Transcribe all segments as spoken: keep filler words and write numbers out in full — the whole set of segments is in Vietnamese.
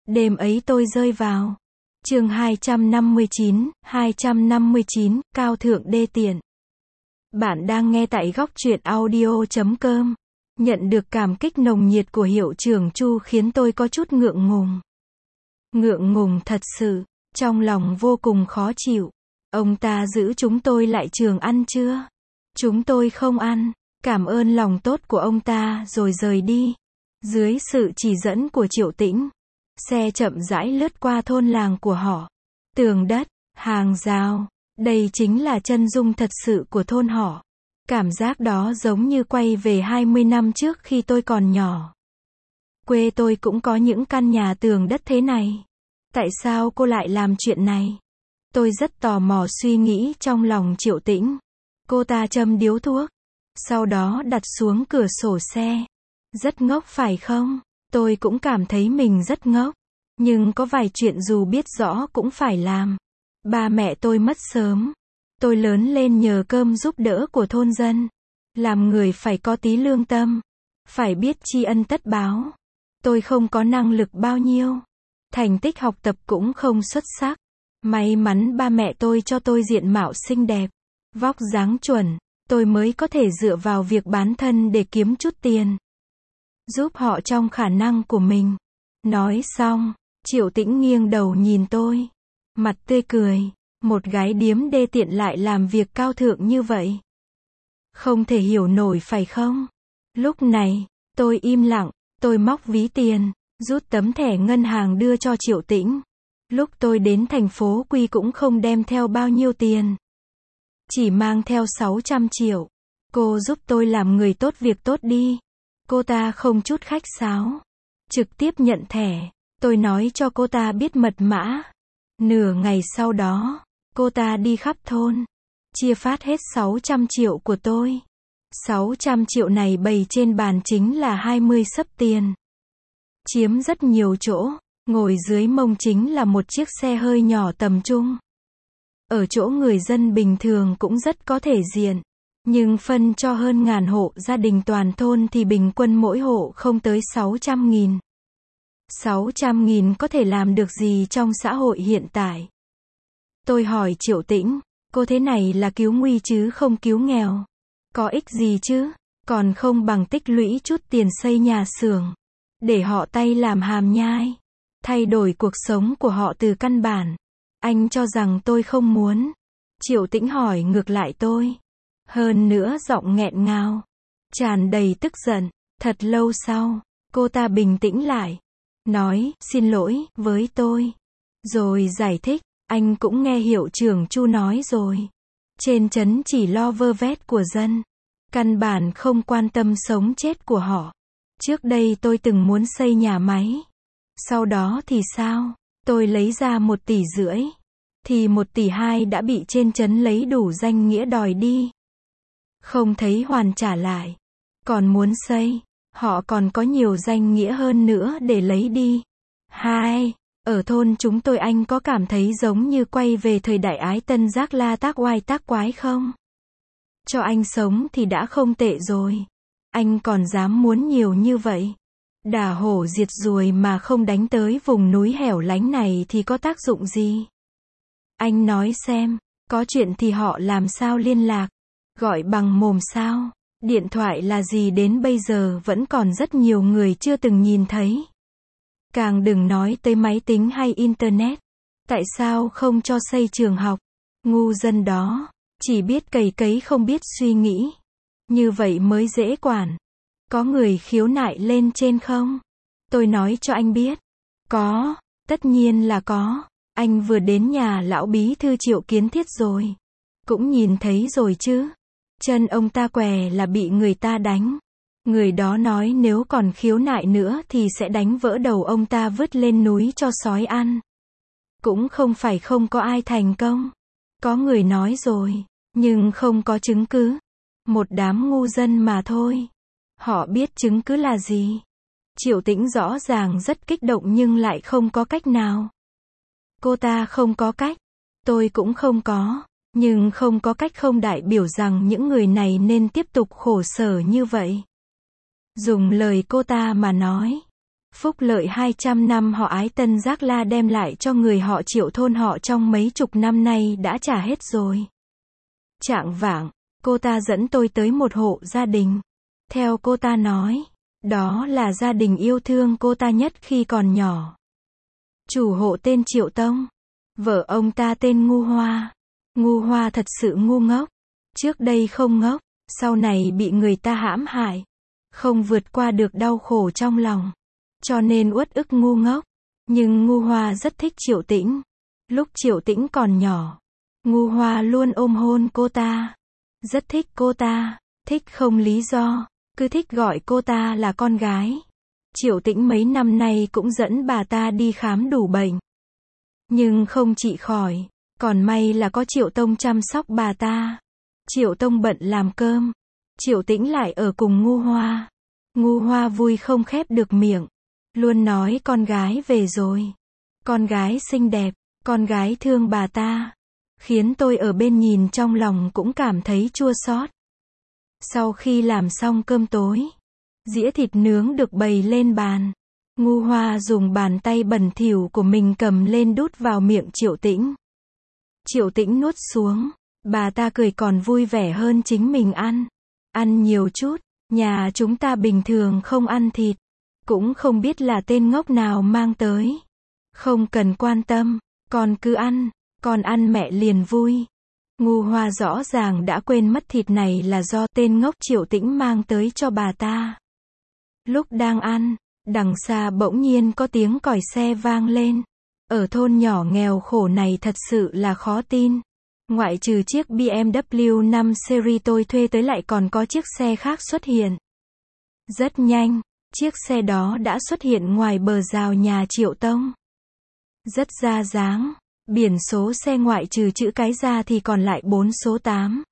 Đêm ấy tôi rơi vào. Chương hai trăm năm mươi chín, hai trăm năm mươi chín, cao thượng đê tiện. Bạn đang nghe tại góc truyện audio chấm com. Nhận được cảm kích nồng nhiệt của hiệu trưởng Chu khiến tôi có chút ngượng ngùng. Ngượng ngùng thật sự, trong lòng vô cùng khó chịu. Ông ta giữ chúng tôi lại trường ăn chưa? Chúng tôi không ăn, cảm ơn lòng tốt của ông ta rồi rời đi. Dưới sự chỉ dẫn của Triệu Tĩnh, xe chậm rãi lướt qua thôn làng của họ. Tường đất, hàng rào, đây chính là chân dung thật sự của thôn họ. Cảm giác đó giống như quay về hai mươi năm trước khi tôi còn nhỏ. Quê tôi cũng có những căn nhà tường đất thế này. Tại sao cô lại làm chuyện này? Tôi rất tò mò suy nghĩ trong lòng Triệu Tĩnh. Cô ta châm điếu thuốc, sau đó đặt xuống cửa sổ xe. Rất ngốc phải không? Tôi cũng cảm thấy mình rất ngốc. Nhưng có vài chuyện dù biết rõ cũng phải làm. Ba mẹ tôi mất sớm. Tôi lớn lên nhờ cơm giúp đỡ của thôn dân. Làm người phải có tí lương tâm. Phải biết tri ân tất báo. Tôi không có năng lực bao nhiêu. Thành tích học tập cũng không xuất sắc. May mắn ba mẹ tôi cho tôi diện mạo xinh đẹp, vóc dáng chuẩn, tôi mới có thể dựa vào việc bán thân để kiếm chút tiền. Giúp họ trong khả năng của mình. Nói xong, Triệu Tĩnh nghiêng đầu nhìn tôi. Mặt tươi cười, một gái điếm đê tiện lại làm việc cao thượng như vậy. Không thể hiểu nổi phải không? Lúc này, tôi im lặng, tôi móc ví tiền, rút tấm thẻ ngân hàng đưa cho Triệu Tĩnh. Lúc tôi đến thành phố Quy cũng không đem theo bao nhiêu tiền. Chỉ mang theo sáu trăm triệu. Cô giúp tôi làm người tốt việc tốt đi. Cô ta không chút khách sáo. Trực tiếp nhận thẻ. Tôi nói cho cô ta biết mật mã. Nửa ngày sau đó, cô ta đi khắp thôn. Chia phát hết sáu trăm triệu của tôi. sáu trăm triệu này bày trên bàn chính là hai mươi xấp tiền. Chiếm rất nhiều chỗ. Ngồi dưới mông chính là một chiếc xe hơi nhỏ tầm trung. Ở chỗ người dân bình thường cũng rất có thể diện. Nhưng phân cho hơn ngàn hộ gia đình toàn thôn thì bình quân mỗi hộ không tới sáu trăm nghìn. sáu trăm nghìn có thể làm được gì trong xã hội hiện tại? Tôi hỏi Triệu Tĩnh, cô thế này là cứu nguy chứ không cứu nghèo. Có ích gì chứ? Còn không bằng tích lũy chút tiền xây nhà xưởng. Để họ tay làm hàm nhai. Thay đổi cuộc sống của họ từ căn bản. Anh cho rằng tôi không muốn. Triệu Tĩnh hỏi ngược lại tôi. Hơn nữa giọng nghẹn ngào. Tràn đầy tức giận. Thật lâu sau, cô ta bình tĩnh lại. Nói, xin lỗi, với tôi. Rồi giải thích, anh cũng nghe hiệu trưởng Chu nói rồi. Trên trấn chỉ lo vơ vét của dân. Căn bản không quan tâm sống chết của họ. Trước đây tôi từng muốn xây nhà máy. Sau đó thì sao? Tôi lấy ra một tỷ rưỡi. Thì một tỷ hai đã bị trên trấn lấy đủ danh nghĩa đòi đi. Không thấy hoàn trả lại. Còn muốn xây. Họ còn có nhiều danh nghĩa hơn nữa để lấy đi. Hai. Ở thôn chúng tôi anh có cảm thấy giống như quay về thời đại ái tân giác la tác oai tác quái không? Cho anh sống thì đã không tệ rồi. Anh còn dám muốn nhiều như vậy. Đả hổ diệt ruồi mà không đánh tới vùng núi hẻo lánh này thì có tác dụng gì? Anh nói xem, có chuyện thì họ làm sao liên lạc? Gọi bằng mồm sao? Điện thoại là gì đến bây giờ vẫn còn rất nhiều người chưa từng nhìn thấy. Càng đừng nói tới máy tính hay internet. Tại sao không cho xây trường học? Ngu dân đó, chỉ biết cày cấy không biết suy nghĩ. Như vậy mới dễ quản. Có người khiếu nại lên trên không? Tôi nói cho anh biết. Có, tất nhiên là có. Anh vừa đến nhà lão bí thư Triệu Kiến Thiết rồi. Cũng nhìn thấy rồi chứ. Chân ông ta què là bị người ta đánh. Người đó nói nếu còn khiếu nại nữa thì sẽ đánh vỡ đầu ông ta vứt lên núi cho sói ăn. Cũng không phải không có ai thành công. Có người nói rồi, nhưng không có chứng cứ. Một đám ngu dân mà thôi. Họ biết chứng cứ là gì. Triệu Tĩnh rõ ràng rất kích động nhưng lại không có cách nào. Cô ta không có cách. Tôi cũng không có. Nhưng không có cách không đại biểu rằng những người này nên tiếp tục khổ sở như vậy. Dùng lời cô ta mà nói. Phúc lợi hai trăm năm họ Ái Tân Giác La đem lại cho người họ Triệu thôn họ trong mấy chục năm nay đã trả hết rồi. Chạng vạng, cô ta dẫn tôi tới một hộ gia đình. Theo cô ta nói, đó là gia đình yêu thương cô ta nhất khi còn nhỏ. Chủ hộ tên Triệu Tông. Vợ ông ta tên Ngu Hoa. Ngu Hoa thật sự ngu ngốc. Trước đây không ngốc, sau này bị người ta hãm hại. Không vượt qua được đau khổ trong lòng. Cho nên uất ức ngu ngốc. Nhưng Ngu Hoa rất thích Triệu Tĩnh. Lúc Triệu Tĩnh còn nhỏ, Ngu Hoa luôn ôm hôn cô ta. Rất thích cô ta. Thích không lý do. Cứ thích gọi cô ta là con gái. Triệu Tĩnh mấy năm nay cũng dẫn bà ta đi khám đủ bệnh. Nhưng không trị khỏi. Còn may là có Triệu Tông chăm sóc bà ta. Triệu Tông bận làm cơm. Triệu Tĩnh lại ở cùng Ngu Hoa. Ngu Hoa vui không khép được miệng. Luôn nói con gái về rồi. Con gái xinh đẹp. Con gái thương bà ta. Khiến tôi ở bên nhìn trong lòng cũng cảm thấy chua xót. Sau khi làm xong cơm tối, dĩa thịt nướng được bày lên bàn. Ngu Hoa dùng bàn tay bẩn thỉu của mình cầm lên đút vào miệng Triệu Tĩnh. Triệu Tĩnh nuốt xuống. Bà ta cười còn vui vẻ hơn chính mình ăn. Ăn nhiều chút. Nhà chúng ta bình thường không ăn thịt. Cũng không biết là tên ngốc nào mang tới. Không cần quan tâm. Con cứ ăn. Con ăn mẹ liền vui. Ngu Hoa rõ ràng đã quên mất thịt này là do tên ngốc Triệu Tĩnh mang tới cho bà ta. Lúc đang ăn, đằng xa bỗng nhiên có tiếng còi xe vang lên. Ở thôn nhỏ nghèo khổ này thật sự là khó tin. Ngoại trừ chiếc B M W năm series tôi thuê tới lại còn có chiếc xe khác xuất hiện. Rất nhanh, chiếc xe đó đã xuất hiện ngoài bờ rào nhà Triệu Tông. Rất ra dáng. Biển số xe ngoại trừ chữ cái ra thì còn lại bốn số tám.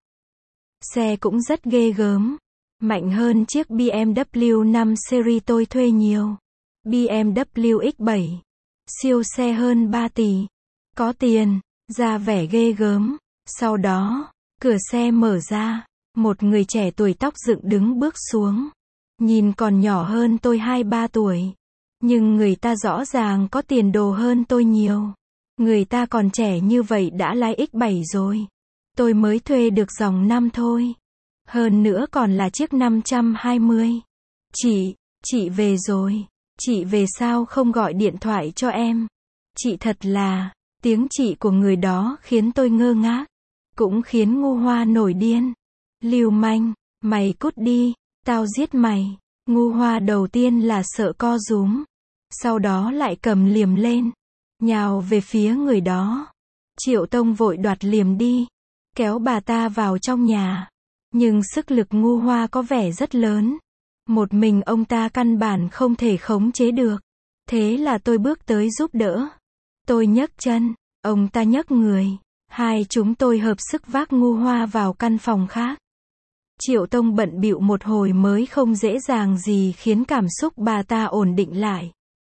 Xe cũng rất ghê gớm. Mạnh hơn chiếc B M W năm series tôi thuê nhiều. B M W X bảy. Siêu xe hơn ba tỷ. Có tiền, ra vẻ ghê gớm. Sau đó, cửa xe mở ra. Một người trẻ tuổi tóc dựng đứng bước xuống. Nhìn còn nhỏ hơn tôi hai ba tuổi. Nhưng người ta rõ ràng có tiền đồ hơn tôi nhiều. Người ta còn trẻ như vậy đã lái X bảy rồi. Tôi mới thuê được dòng năm thôi. Hơn nữa còn là chiếc năm trăm hai mươi. Chị, chị về rồi. Chị về sao không gọi điện thoại cho em? Chị thật là, tiếng chị của người đó khiến tôi ngơ ngác. Cũng khiến Ngu Hoa nổi điên. Lưu manh, mày cút đi, tao giết mày. Ngu Hoa đầu tiên là sợ co rúm. Sau đó lại cầm liềm lên. Nhào về phía người đó. Triệu Tông vội đoạt liềm đi. Kéo bà ta vào trong nhà. Nhưng sức lực Ngu Hoa có vẻ rất lớn. Một mình ông ta căn bản không thể khống chế được. Thế là tôi bước tới giúp đỡ. Tôi nhấc chân. Ông ta nhấc người. Hai chúng tôi hợp sức vác Ngu Hoa vào căn phòng khác. Triệu Tông bận bịu một hồi mới không dễ dàng gì khiến cảm xúc bà ta ổn định lại.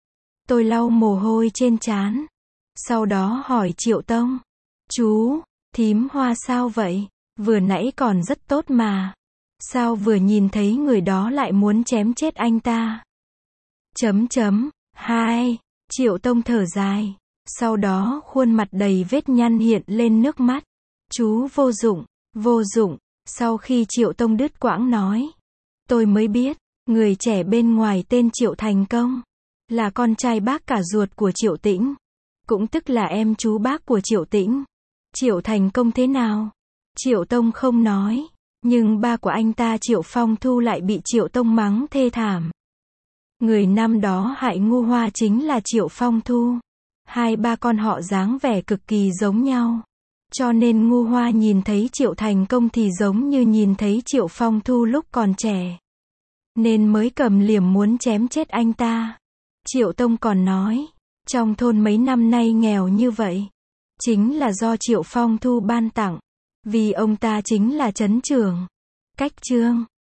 Tôi lau mồ hôi trên trán. Sau đó hỏi Triệu Tông. Chú, thím Hoa sao vậy? Vừa nãy còn rất tốt mà. Sao vừa nhìn thấy người đó lại muốn chém chết anh ta? Chấm chấm, hai. Triệu Tông thở dài. Sau đó khuôn mặt đầy vết nhăn hiện lên nước mắt. Chú vô dụng, vô dụng. Sau khi Triệu Tông đứt quãng nói. Tôi mới biết, người trẻ bên ngoài tên Triệu Thành Công. Là con trai bác cả ruột của Triệu Tĩnh. Cũng tức là em chú bác của Triệu Tĩnh. Triệu Thành Công thế nào? Triệu Tông không nói. Nhưng ba của anh ta Triệu Phong Thu lại bị Triệu Tông mắng thê thảm. Người năm đó hại Ngu Hoa chính là Triệu Phong Thu. Hai ba con họ dáng vẻ cực kỳ giống nhau. Cho nên Ngu Hoa nhìn thấy Triệu Thành Công thì giống như nhìn thấy Triệu Phong Thu lúc còn trẻ. Nên mới cầm liềm muốn chém chết anh ta. Triệu Tông còn nói, trong thôn mấy năm nay nghèo như vậy, chính là do Triệu Phong Thu ban tặng. Vì ông ta chính là trấn trưởng. Cách chương